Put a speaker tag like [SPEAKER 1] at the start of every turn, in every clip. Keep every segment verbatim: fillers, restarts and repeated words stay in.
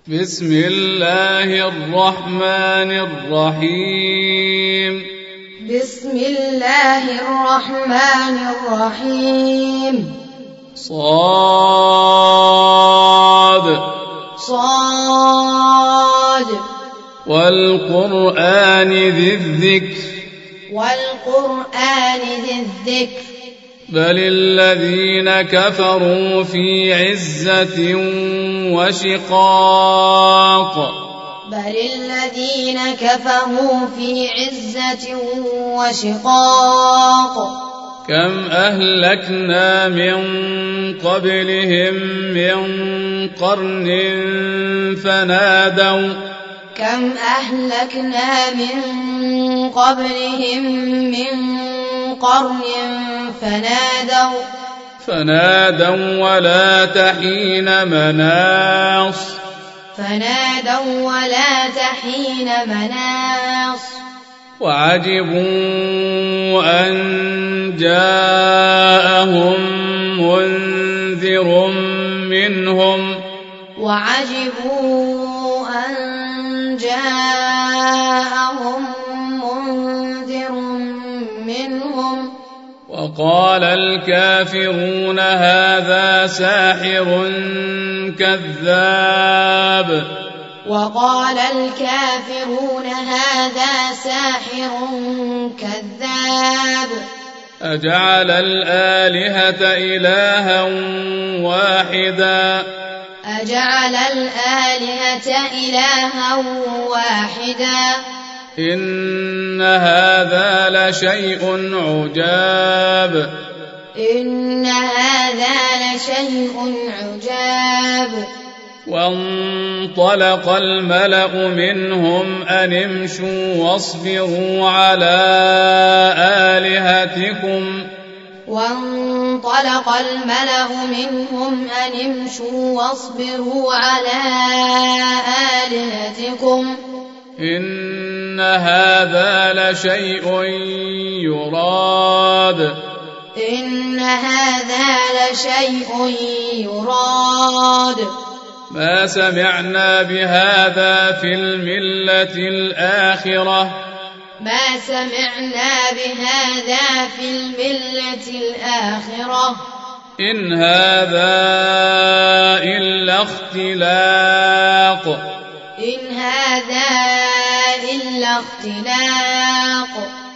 [SPEAKER 1] بسم الله الرحمن الرحيم
[SPEAKER 2] بسم الله الرحمن الرحيم
[SPEAKER 1] صاد
[SPEAKER 2] صاد
[SPEAKER 1] والقرآن ذي الذكر
[SPEAKER 2] والقرآن ذي الذكر
[SPEAKER 1] بل الذين كفروا في عزة وشقاق
[SPEAKER 2] بل الذين كفروا في عزة وشقاق
[SPEAKER 1] كم أهلكنا من قبلهم من قرن فنادوا
[SPEAKER 2] كم أهلكنا من قبلهم من قرن فنادوا
[SPEAKER 1] فنادوا ولا تحين مناص
[SPEAKER 2] فنادوا ولا تحين مناص
[SPEAKER 1] وعجبوا أن جاءهم منذر منهم
[SPEAKER 2] وعجبوا أن جاءهم منذر منهم
[SPEAKER 1] وقال الكافرون هذا ساحر كذاب
[SPEAKER 2] وقال الكافرون هذا ساحر كذاب
[SPEAKER 1] أجعل الآلهة إلها واحدا
[SPEAKER 2] أجعل الآلهة إلها واحدا
[SPEAKER 1] إن هذا لشيء عجاب
[SPEAKER 2] إن هذا لشيء عجاب
[SPEAKER 1] وانطلق الملأ منهم أن امشوا واصبروا على آلهتكم
[SPEAKER 2] وانطلق الملأ منهم أن امشوا واصبروا على آلهتكم
[SPEAKER 1] إن هذا لشيء يراد
[SPEAKER 2] إن هذا لشيء يراد
[SPEAKER 1] ما سمعنا بهذا في الملة الآخرة
[SPEAKER 2] ما سمعنا بهذا في الملة الآخرة
[SPEAKER 1] إن هذا إلا اختلاق
[SPEAKER 2] إن هذا إلا اختلاق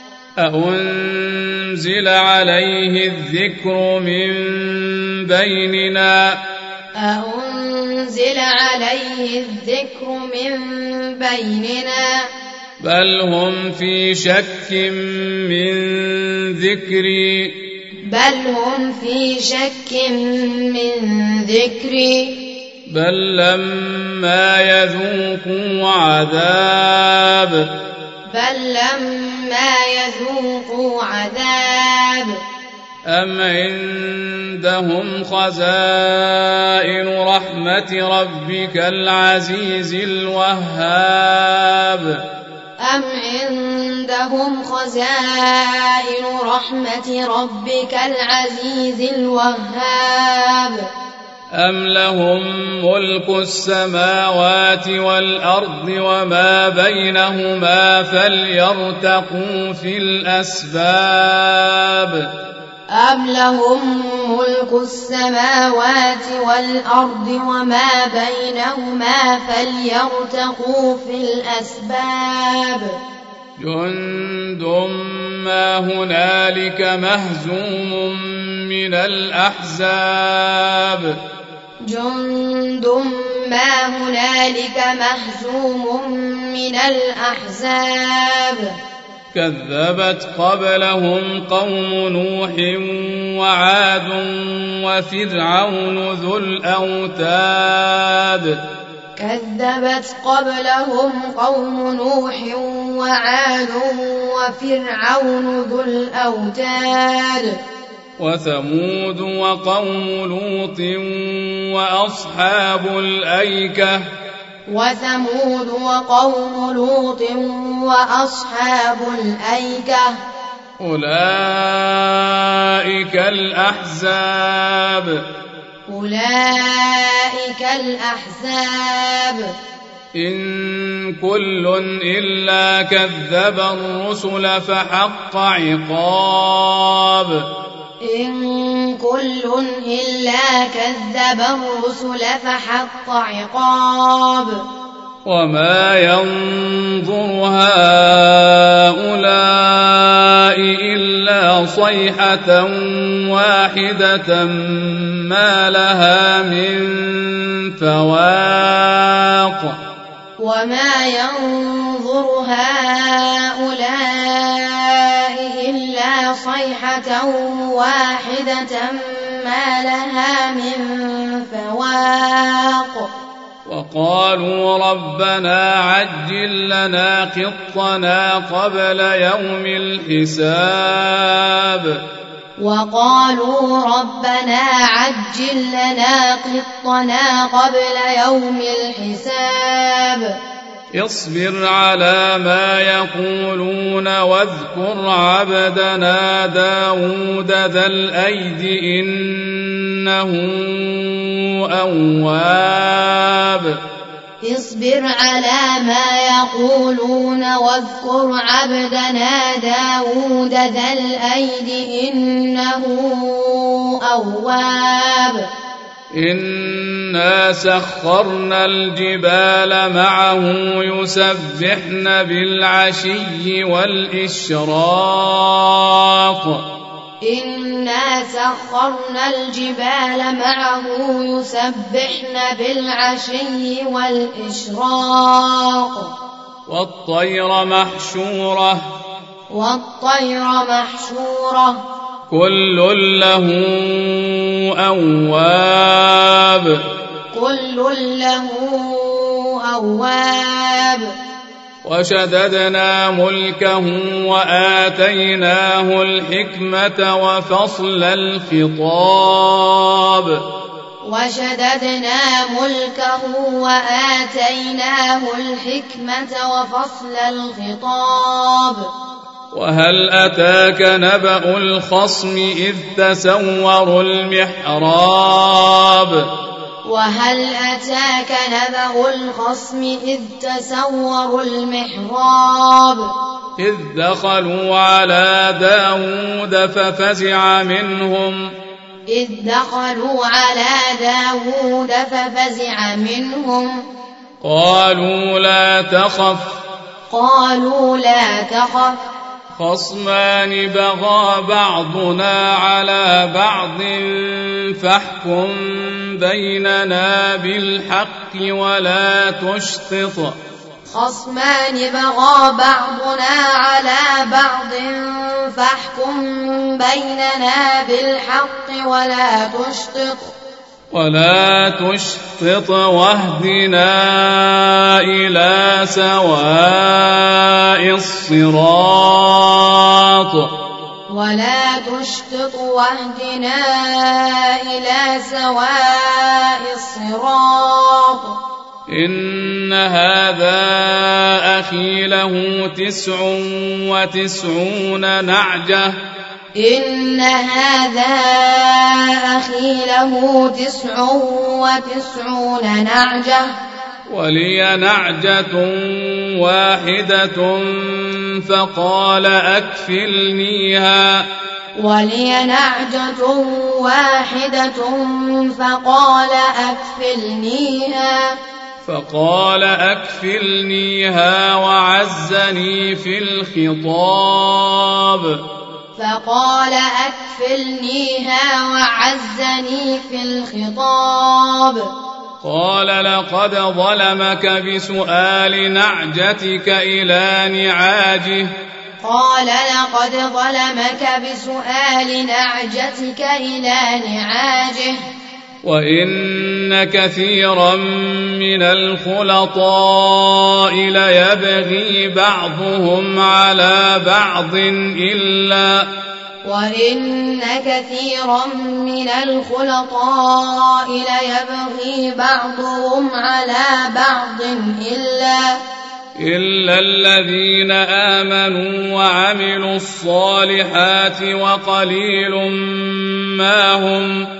[SPEAKER 1] أأنزل عليه الذكر من بيننا
[SPEAKER 2] أأنزل عليه الذكر من بيننا
[SPEAKER 1] بل هم في شك من ذكري
[SPEAKER 2] بل هم في شك من ذكري
[SPEAKER 1] بل لما يذوقوا عذاب
[SPEAKER 2] بل لما يذوقوا عذاب
[SPEAKER 1] أم عندهم خزائن رحمة ربك العزيز الوهاب
[SPEAKER 2] أم عندهم خزائن رحمة ربك العزيز الوهاب
[SPEAKER 1] أم لهم ملك السماوات والأرض وما بينهما فليرتقوا في الأسباب
[SPEAKER 2] أم لهم ملك السماوات والأرض وما بينهما فليرتقوا في الأسباب
[SPEAKER 1] جند ما هنالك مهزوم من الأحزاب
[SPEAKER 2] جند ما هنالك مهزوم من الأحزاب
[SPEAKER 1] كذبت قبلهم قوم نوح وعاد وفرعون ذو الأوتاد
[SPEAKER 2] كذبت قبلهم قوم نوح وعاد وفرعون ذو الأوتاد
[SPEAKER 1] وثمود وقوم لوط وأصحاب الأيكة
[SPEAKER 2] وثمود وقوم لوط وأصحاب الأيكة
[SPEAKER 1] أولئك الأحزاب
[SPEAKER 2] أولئك الأحزاب
[SPEAKER 1] إن كل إلا كذب الرسل فحق عقاب
[SPEAKER 2] إن كل إلا كذب الرسل فحق عقاب
[SPEAKER 1] وما ينظر هؤلاء إلا صيحة واحدة ما لها من فواق
[SPEAKER 2] وما ينظر هؤلاء إلا صيحة واحدة ما لها من فواق
[SPEAKER 1] وقالوا ربنا عجل لنا قطنا قبل يوم الحساب
[SPEAKER 2] وقالوا ربنا عجل لنا قطنا قبل يوم الحساب
[SPEAKER 1] اصبر على ما يقولون واذكر عبدنا داود ذا الأيد إنه أواب
[SPEAKER 2] اصبر على ما يقولون واذكر عبدنا داود ذا الأيد إنه أواب
[SPEAKER 1] إنا سخرنا الجبال معه يسبحن بالعشي والإشراق
[SPEAKER 2] إنا سخرنا الجبال معه يسبحن بالعشي والإشراق
[SPEAKER 1] والطير محشورة
[SPEAKER 2] والطير محشورة
[SPEAKER 1] كل له أواب
[SPEAKER 2] كل له أواب
[SPEAKER 1] وشددنا ملكه وآتيناه الحكمة وفصل الخطاب
[SPEAKER 2] وشددنا ملكه وآتيناه الحكمة وفصل الخطاب
[SPEAKER 1] وهل أتاك نبأ الخصم إذ تسوروا المحراب
[SPEAKER 2] وهل أتاك نبأ الخصم إذ تسوروا المحراب
[SPEAKER 1] إذ دخلوا على داود ففزع منهم
[SPEAKER 2] إذ دخلوا على داود ففزع منهم
[SPEAKER 1] قالوا لا تخف
[SPEAKER 2] قالوا لا تخف
[SPEAKER 1] خصمان بغى بعضنا على بعض فاحكم بيننا بالحق ولا تشطط
[SPEAKER 2] خصمان بغى بعضنا على بعض فاحكم بيننا بالحق ولا تشطط
[SPEAKER 1] ولا تشطط واهدنا إلى سواء الصراط
[SPEAKER 2] ولا تشطط واهدنا إلى سواء الصراط
[SPEAKER 1] إن هذا أخي له تسع وتسعون نعجة
[SPEAKER 2] إن هذا أخي له تسع وتسعون نعجة
[SPEAKER 1] ولي نعجة واحدة فقال أكفلنيها
[SPEAKER 2] ولي نعجة واحدة فقال أكفلنيها
[SPEAKER 1] فقال أكفلنيها وعزني في الخطاب
[SPEAKER 2] فقال أكفلنيها وعزني في الخطاب
[SPEAKER 1] قال لقد ظلمك بسؤال نعجتك إلى نعاجه
[SPEAKER 2] قال لقد ظلمك بسؤال نعجتك إلى نعاجه
[SPEAKER 1] وإن كثيرا من الخلطاء ليبغي بعضهم على بعض إلا
[SPEAKER 2] وإن كثيرا من الخلطاء ليبغي بعضهم على بعض إلا
[SPEAKER 1] إلا الذين آمنوا وعملوا الصالحات وقليل ما هم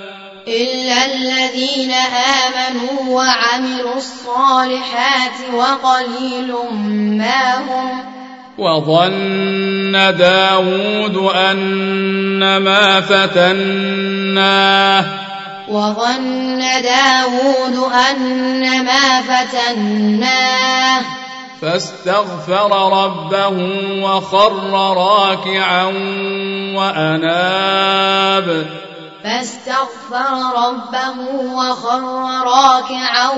[SPEAKER 2] إلا الذين آمنوا وعملوا الصالحات وقليل ما هم.
[SPEAKER 1] وظن داود أنما فتناه
[SPEAKER 2] وظن داود أنما فتناه
[SPEAKER 1] فاستغفر ربه وخر راكعا وأناب
[SPEAKER 2] فاستغفر ربه وخر راكعا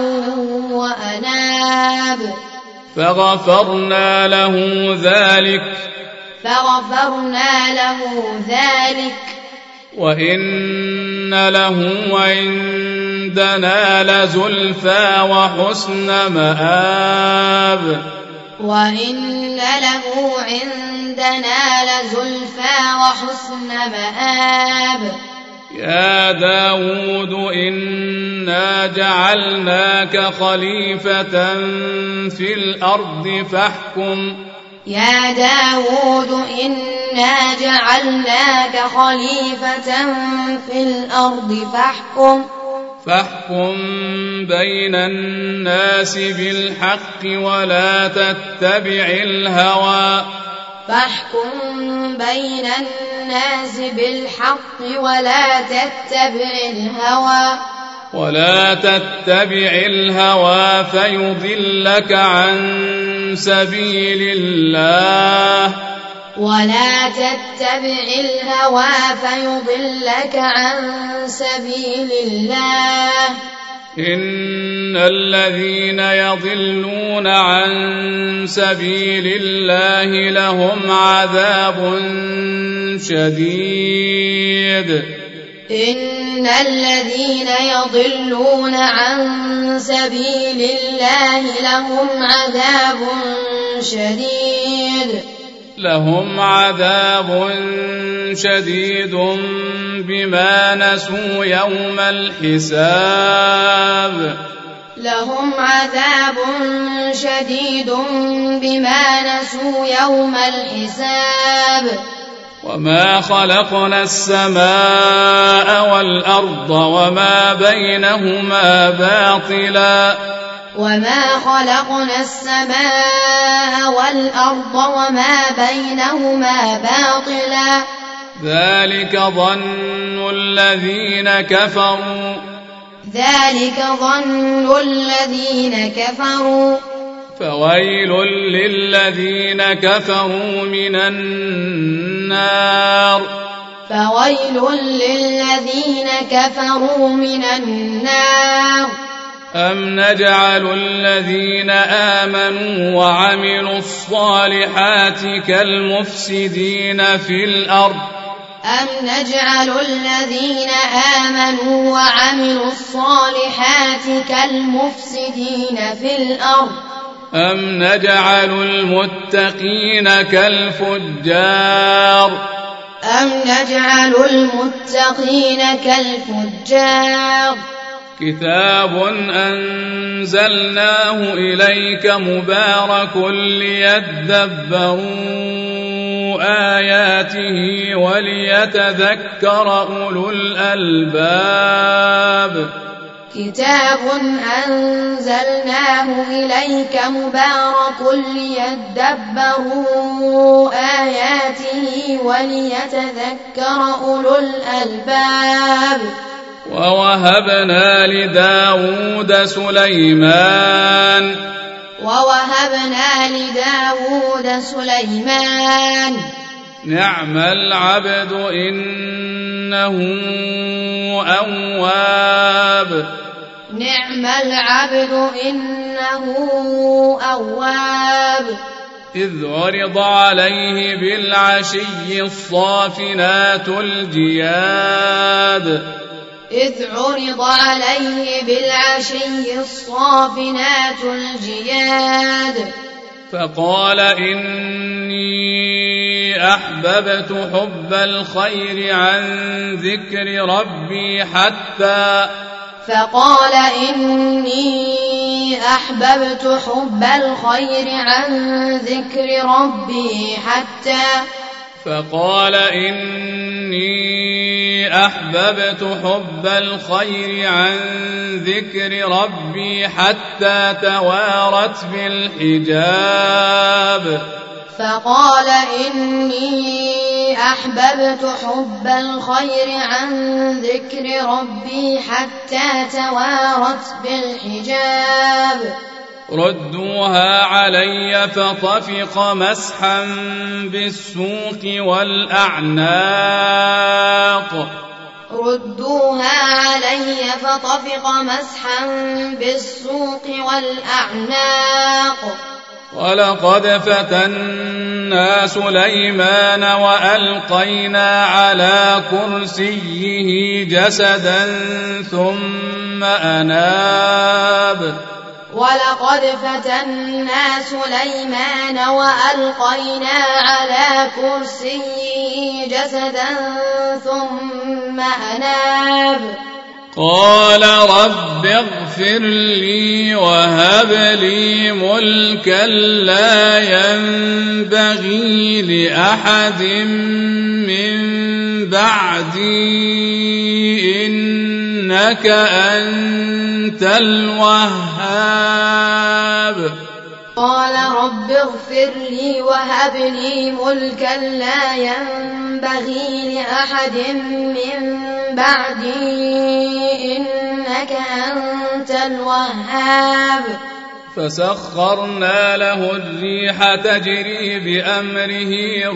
[SPEAKER 2] وأناب
[SPEAKER 1] فغفرنا له ذلك
[SPEAKER 2] فغفرنا له ذلك
[SPEAKER 1] وإن له عندنا لزلفى وحسن مآب
[SPEAKER 2] وإن له عندنا لزلفى وحسن مآب.
[SPEAKER 1] يا داود إنا جعلناك خليفة في الأرض فاحكم
[SPEAKER 2] يا داود إنا جعلناك خليفة في الأرض فاحكم
[SPEAKER 1] فاحكم بين الناس بالحق ولا تتبع الهوى
[SPEAKER 2] فاحكم بين الناس بالحق ولا تتبع الهوى
[SPEAKER 1] ولا تتبع الهوى فيضلك عن سبيل الله
[SPEAKER 2] ولا تتبع الهوى فيضلك عن سبيل الله.
[SPEAKER 1] إن الذين يضلون عن سبيل الله لهم عذاب شديد
[SPEAKER 2] إن الذين يضلون عن سبيل الله لهم عذاب شديد
[SPEAKER 1] لهم عذاب شديد بما نسوا يوم الحساب
[SPEAKER 2] لهم عذاب شديد بما نسوا يوم الحساب.
[SPEAKER 1] وما خلقنا السماء والأرض وما بينهما باطلا
[SPEAKER 2] وما خلقنا السماء والأرض وما بينهما باطلا
[SPEAKER 1] ذلك ظن الذين كفروا
[SPEAKER 2] ذلك ظن الذين كفروا
[SPEAKER 1] فويل للذين كفروا من النار
[SPEAKER 2] فويل للذين كفروا من النار.
[SPEAKER 1] أم نجعل الذين آمنوا وعملوا الصالحات كالمفسدين في الأرض
[SPEAKER 2] أم نجعل الذين آمنوا وعملوا الصالحات كالمفسدين في الأرض
[SPEAKER 1] أم نجعل المتقين كالفجار
[SPEAKER 2] أم نجعل المتقين كالفجار.
[SPEAKER 1] كتاب أنزلناه إليك مبارك ليدبروا آياته وليتذكر أولو الألباب.
[SPEAKER 2] كتاب أنزلناه إليك مبارك ليدبروا آياته وليتذكر أولو الألباب.
[SPEAKER 1] ووهبنا لداود سليمان
[SPEAKER 2] ووهبنا لداود سليمان
[SPEAKER 1] نعم العبد إنه أواب
[SPEAKER 2] نعم العبد إنه أواب.
[SPEAKER 1] إذ عرض عليه بالعشي الصافنات الجياد
[SPEAKER 2] إذ عرض عليه بالعشي الصافنات الجياد
[SPEAKER 1] فقال إني أحببت حب الخير عن ذكر ربي حتى
[SPEAKER 2] فقال إني أحببت حب الخير عن ذكر ربي حتى
[SPEAKER 1] فقال إني أحببت حب الخير عن ذكر ربي حتى توارت بالحجاب
[SPEAKER 2] فقال إني أحببت حب الخير عن ذكر ربي حتى توارت بالحجاب
[SPEAKER 1] ردوها علي فطفق مسحا بالسوق والأعناق
[SPEAKER 2] ردوها علي فطفق مسحا بالسوق والأعناق
[SPEAKER 1] ولقد فتنا سليمان وألقينا على كرسيه جسدا ثم أناب
[SPEAKER 2] ولقد فتنا سليمان وألقينا على كرسيه جسدا ثم أناب
[SPEAKER 1] قال رب اغفر لي وهب لي ملكا لا ينبغي لأحد من بعدي إنك أنت الوهاب
[SPEAKER 2] قال رب اغفر لي وهب لي ملكا لا ينبغي لأحد من بعدي إنك أنت الوهاب
[SPEAKER 1] فسخرنا له الريح تجري بأمره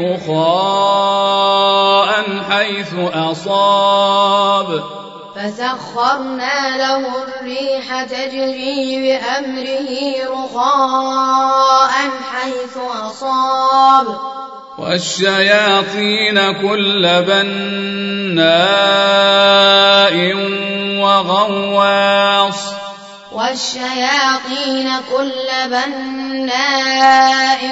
[SPEAKER 1] رخاء حيث أصاب
[SPEAKER 2] فسخرنا له الريح تجري بأمره رخاء حيث أصاب
[SPEAKER 1] والشياطين كل بناء وغواص
[SPEAKER 2] والشياطين كل بناء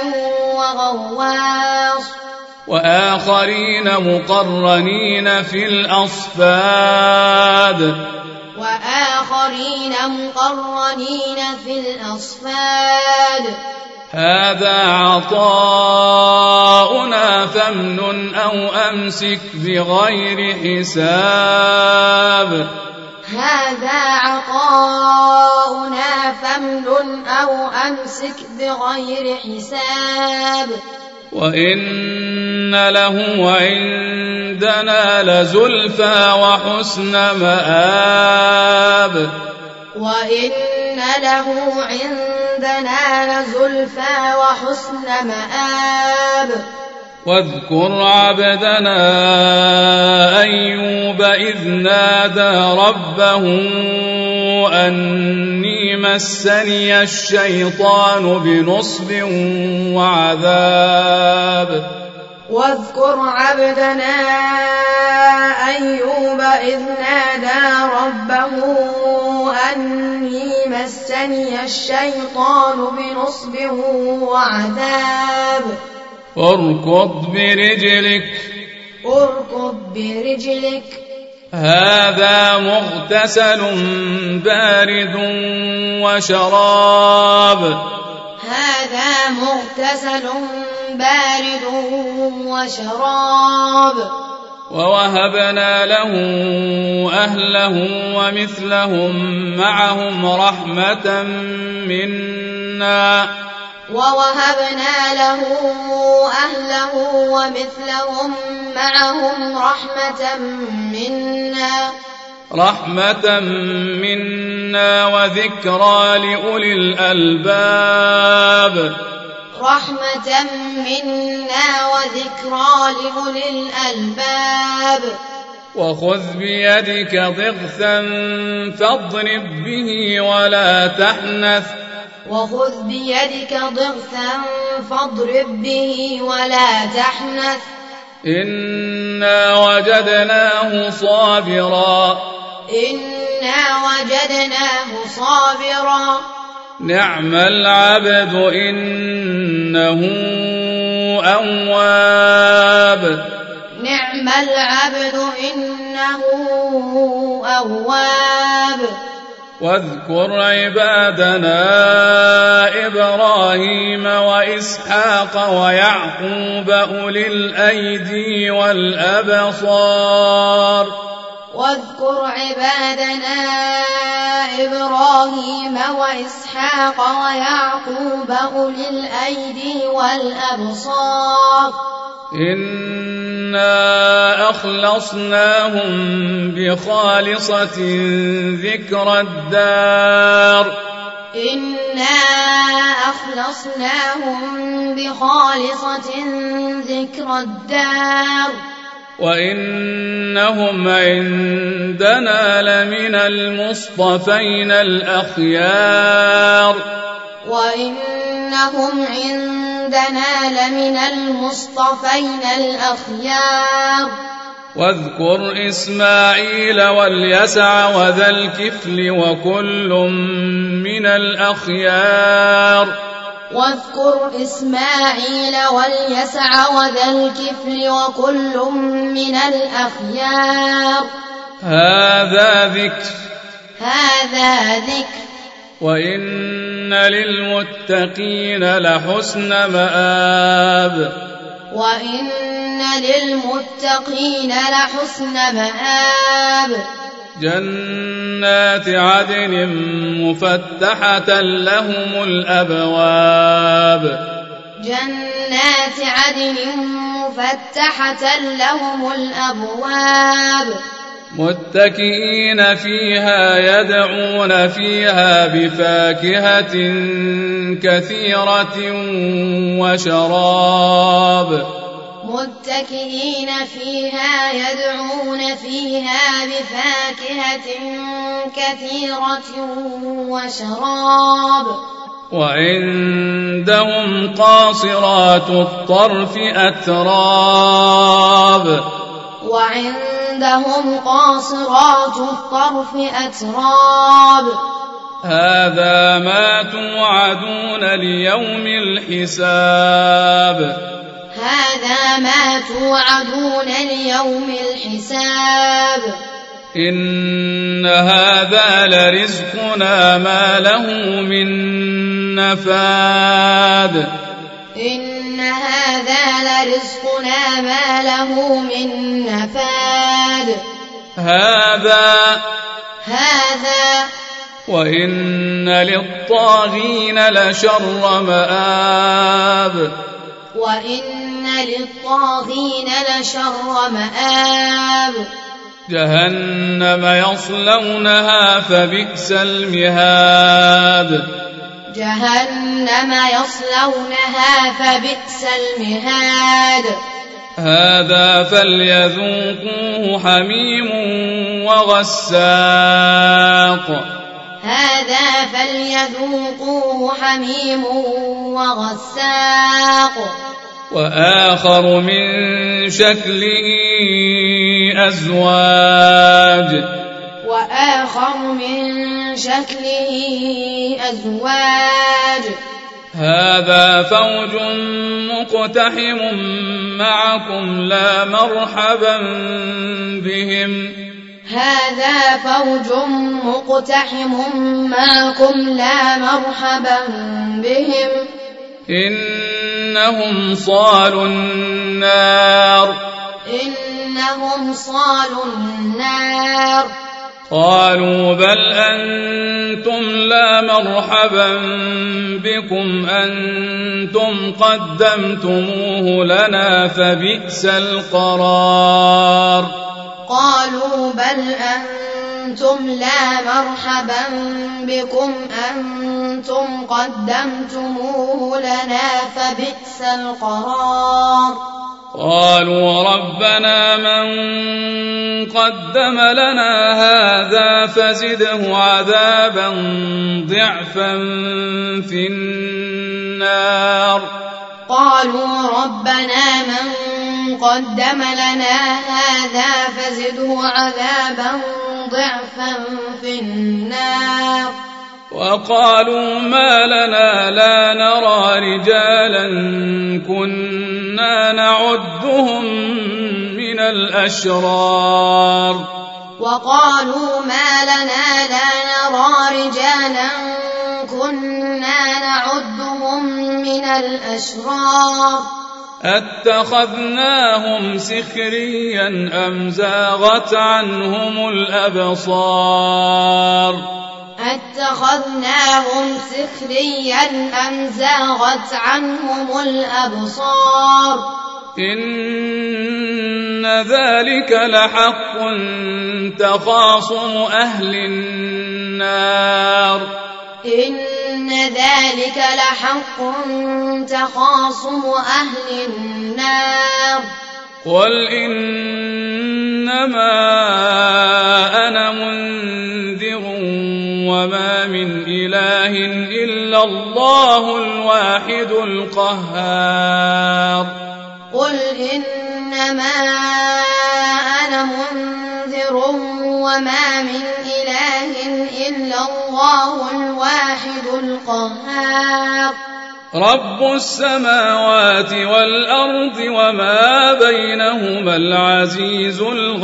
[SPEAKER 2] وغواص
[SPEAKER 1] وآخرين مقرنين في الأصفاد
[SPEAKER 2] وآخرين مقرنين في الأصفاد
[SPEAKER 1] هذا عطاؤنا فامنن أو أمسك بغير حساب
[SPEAKER 2] هذا عطاؤنا فامنن أو أمسك بغير حساب
[SPEAKER 1] وإن له عندنا لزلفى وحسن مآب
[SPEAKER 2] وإن له عندنا لزلفى وحسن مآب
[SPEAKER 1] واذكر عبدنا أيوب إذ نادى ربه أني مسني الشيطان بنصب وعذاب
[SPEAKER 2] واذكر عبدنا أيوب إذ نادى ربه أني مسني الشيطان بنصب وعذاب
[SPEAKER 1] اركض برجلك
[SPEAKER 2] اركض برجلك
[SPEAKER 1] هذا مغتسل بارد وشراب
[SPEAKER 2] هذا مغتسل بارد وشراب
[SPEAKER 1] ووهبنا له أهله ومثلهم معهم رحمة منا
[SPEAKER 2] ووهبنا له أهله ومثلهم معهم رحمة منا
[SPEAKER 1] رحمة منا وذكرى لأولي الألباب
[SPEAKER 2] رحمة منا وذكرى لأولي الألباب
[SPEAKER 1] وخذ بيدك ضغثا فاضرب به ولا تحنث
[SPEAKER 2] وخذ بيدك ضغثا فاضرب به ولا تحنث
[SPEAKER 1] إنا وجدناه صابرا
[SPEAKER 2] إنا وجدناه صابرا
[SPEAKER 1] نعم العبد إنه أواب
[SPEAKER 2] نعم العبد إنه أواب
[SPEAKER 1] واذكر عبادنا إبراهيم وإسماعيل وإسحاق ويعقوب أولي الأيدي والأبصار.
[SPEAKER 2] واذكر عبادنا إبراهيم وإسحاق ويعقوب أولي الأيدي والأبصار.
[SPEAKER 1] إنا أخلصناهم بخالصة ذكر الدار.
[SPEAKER 2] إنا أخلصناهم بخالصة ذكر الدار.
[SPEAKER 1] وإنهم عندنا لمن المصطفين الأخيار.
[SPEAKER 2] وإنهم عندنا لمن المصطفين الأخيار.
[SPEAKER 1] واذكر إسماعيل واليسع وذا الكفل وكل من الأخيار.
[SPEAKER 2] واذكر إسماعيل واليسع وذا الكفل وكل من الأخيار.
[SPEAKER 1] هذا ذكر
[SPEAKER 2] هذا ذكر.
[SPEAKER 1] وإن للمتقين لحسن مآب.
[SPEAKER 2] وإن للمتقين لحسن مآب.
[SPEAKER 1] جنات عدن مفتحة لهم الأبواب.
[SPEAKER 2] جنات عدن مفتحة لهم الأبواب.
[SPEAKER 1] متكئين فيها يدعون فيها بفاكهة كثيرة وشراب.
[SPEAKER 2] متكئين فيها يدعون فيها بفاكهة كثيرة وشراب.
[SPEAKER 1] وعندهم قاصرات الطرف أتراب.
[SPEAKER 2] وعندهم قاصرات الطرف أتراب.
[SPEAKER 1] هذا ما توعدون ليوم الحساب.
[SPEAKER 2] هذا ما توعدون ليوم الحساب.
[SPEAKER 1] إن هذا لرزقنا ما له من نفاد.
[SPEAKER 2] إن هذا لرزقنا ما له من نفاد.
[SPEAKER 1] هذا
[SPEAKER 2] هذا
[SPEAKER 1] وإن للطاغين لشر مآب.
[SPEAKER 2] وإن للطاغين لشر مآب.
[SPEAKER 1] جهنم يصلونها فبئس المهاد.
[SPEAKER 2] جهنم يصلونها فبئس المهاد.
[SPEAKER 1] هذا فليذوقوه حميم وغساق.
[SPEAKER 2] هذا فليذوقوه حميم وغساق.
[SPEAKER 1] وآخر من شكله أزواج.
[SPEAKER 2] وآخر من شكله أزواج.
[SPEAKER 1] هذا فوج مقتحم معكم لا مرحبا بهم.
[SPEAKER 2] هذا فوج مقتحم معكم لا مرحبا بهم.
[SPEAKER 1] إنهم صالوا النار.
[SPEAKER 2] إنهم صالوا النار.
[SPEAKER 1] قالوا بل أنتم لا مرحبا بكم أنتم قدمتموه لنا فبئس القرار.
[SPEAKER 2] قالوا بل أنتم لا مرحبا بكم أنتم قدمتموه لنا فبئس القرار.
[SPEAKER 1] قالوا ربنا من قدم لنا هذا فزده عذابا ضعفا في النار.
[SPEAKER 2] قالوا ربنا من قدم لنا هذا فزده عذابا ضعفا في النار.
[SPEAKER 1] وقالوا ما لنا لا نرى رجالا كنا نعدهم من الأشرار.
[SPEAKER 2] وقالوا ما لنا لا نرى رجالا كنا نعدهم من الأشرار
[SPEAKER 1] أتخذناهم سخريا أم زاغت عنهم الأبصار
[SPEAKER 2] أتخذناهم سخريا أم زاغت عنهم الأبصار
[SPEAKER 1] إن ذلك لحق تخاصم أهل النار
[SPEAKER 2] إن ذلك لحق تخاصم أهل النار
[SPEAKER 1] قل إنما أنا منذر وما من إله إلا الله الواحد القهار
[SPEAKER 2] قل إنما أنا منذر وما من إله إلا الله الواحد القهار
[SPEAKER 1] رب السماوات والأرض وما بينهما العزيز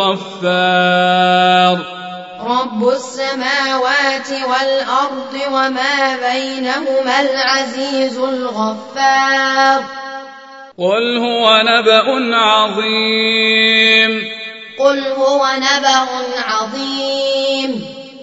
[SPEAKER 1] الغفار
[SPEAKER 2] رب السماوات والأرض وما بينهما العزيز الغفار
[SPEAKER 1] قل هو نبأ عظيم
[SPEAKER 2] قل هو نبأ عظيم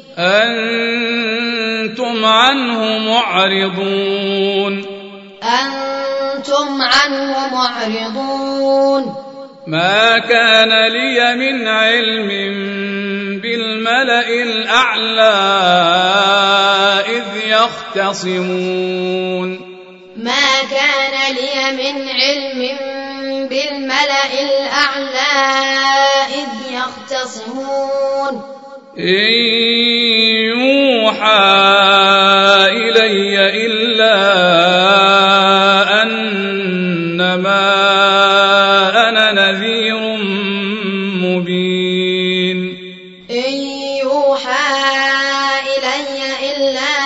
[SPEAKER 1] أنتم عنه معرضون
[SPEAKER 2] أنتم عنه معرضون
[SPEAKER 1] ما كان لي من علم بالملأ الأعلى إذ يختصمون
[SPEAKER 2] ما كان لي من علم بالملأ الأعلى إذ يختصمون
[SPEAKER 1] إن يوحى إلي إلا أنما أنا نذير مبين
[SPEAKER 2] إن يوحى إلي إلا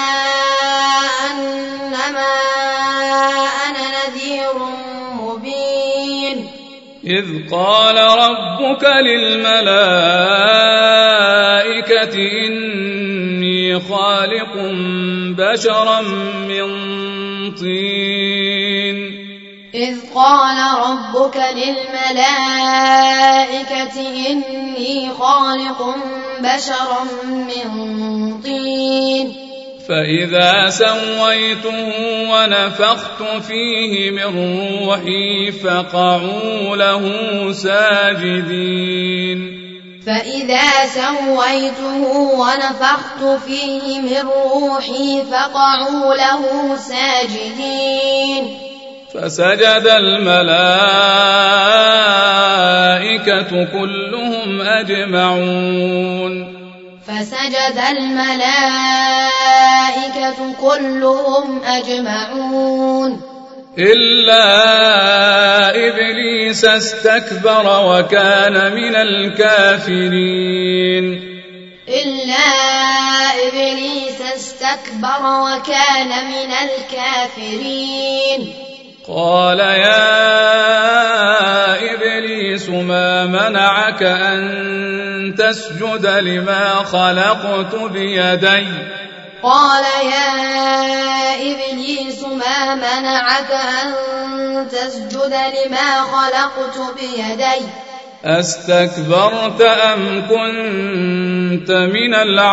[SPEAKER 2] أنما أنا نذير مبين
[SPEAKER 1] إذ قال ربك للملائكة إني خالق بشرا من طين
[SPEAKER 2] إذ قال ربك للملائكة إني خالق بشرا من طين
[SPEAKER 1] فإذا سويته ونفخت فيه من روحي فقعوا له ساجدين
[SPEAKER 2] فإذا سويته ونفخت فيه من روحي فقعوا له ساجدين
[SPEAKER 1] فسجد الملائكة كلهم أجمعون
[SPEAKER 2] فسجد الملائكة كلهم أجمعون
[SPEAKER 1] إلا إبليس استكبر وكان من الكافرين
[SPEAKER 2] إلا إبليس استكبر وكان من الكافرين
[SPEAKER 1] قال يا إبليس ما منعك أن تسجد لما خلقت بيدي
[SPEAKER 2] قال يا إبليس ما منعك أن تسجد لما خلقت بيدي
[SPEAKER 1] أستكبرت أم كنت من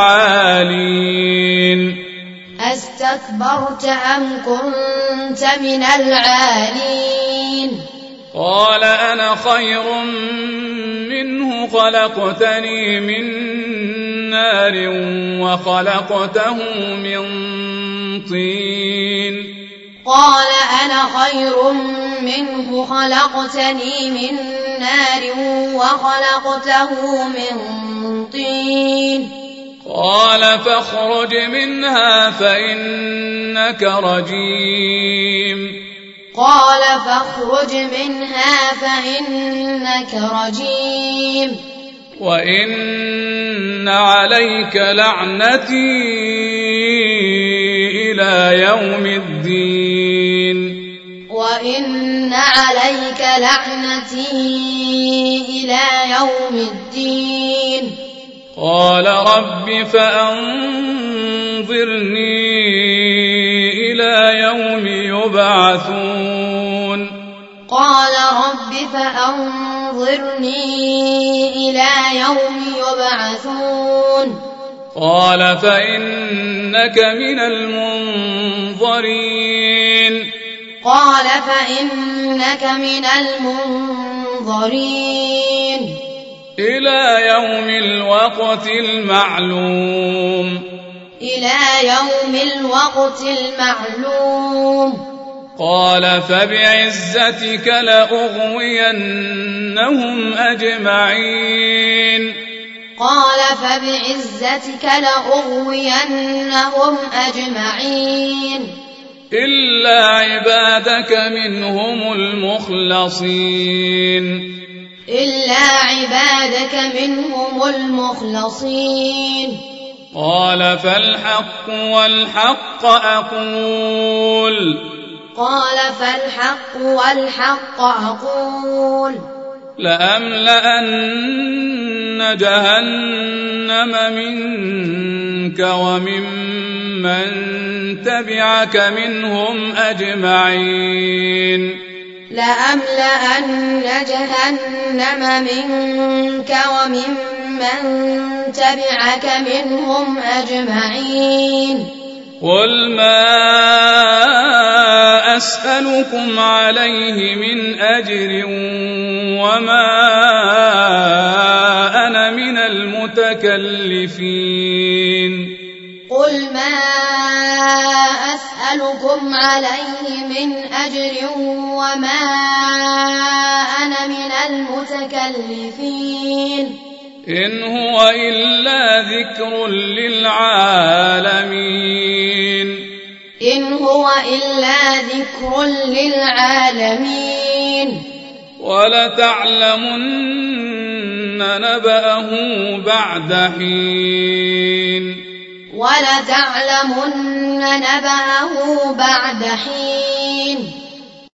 [SPEAKER 1] العالين
[SPEAKER 2] أستكبرت أم كنت من العالين
[SPEAKER 1] قال أنا خير منه خلقتني من نار وخلقته من طين
[SPEAKER 2] قال أنا خير منه خلقتني من نار وخلقته من طين
[SPEAKER 1] قال فاخرج منها فإنك رجيم
[SPEAKER 2] قال فاخرج منها فإنك رجيم
[SPEAKER 1] وإن عليك لعنتي إلى يوم الدين
[SPEAKER 2] وإن عليك لعنتي إلى يوم الدين
[SPEAKER 1] قال رب فأنظرني إلى يوم يبعثون
[SPEAKER 2] قال رب فأنظرني إلى يوم يبعثون
[SPEAKER 1] قال فإنك من المنظرين
[SPEAKER 2] قال فإنك من المنظرين
[SPEAKER 1] إلى يوم الوقت المعلوم
[SPEAKER 2] إلى يوم الوقت المعلوم
[SPEAKER 1] قال فبعزتك لأغوينهم أجمعين
[SPEAKER 2] قال فبعزتك لأغوينهم أجمعين
[SPEAKER 1] إلا عبادك منهم المخلصين
[SPEAKER 2] إلا عبادك منهم المخلصين
[SPEAKER 1] قال فالحق والحق أقول
[SPEAKER 2] قال فالحق والحق أقول
[SPEAKER 1] لأملأن جهنم منك وممن تبعك منهم أجمعين
[SPEAKER 2] لأملأن جهنم منك وممن تبعك منهم أجمعين
[SPEAKER 1] قل ما أسألكم عليه من أجر وما أنا من المتكلفين
[SPEAKER 2] قل ما أسألكم عليه من أجر وما أنا من المتكلفين
[SPEAKER 1] إن هو إلا ذكر للعالمين
[SPEAKER 2] إن هو إلا ذكر للعالمين
[SPEAKER 1] ولتعلمن نبأه بعد حين
[SPEAKER 2] ولتعلمن نبأه بعد حين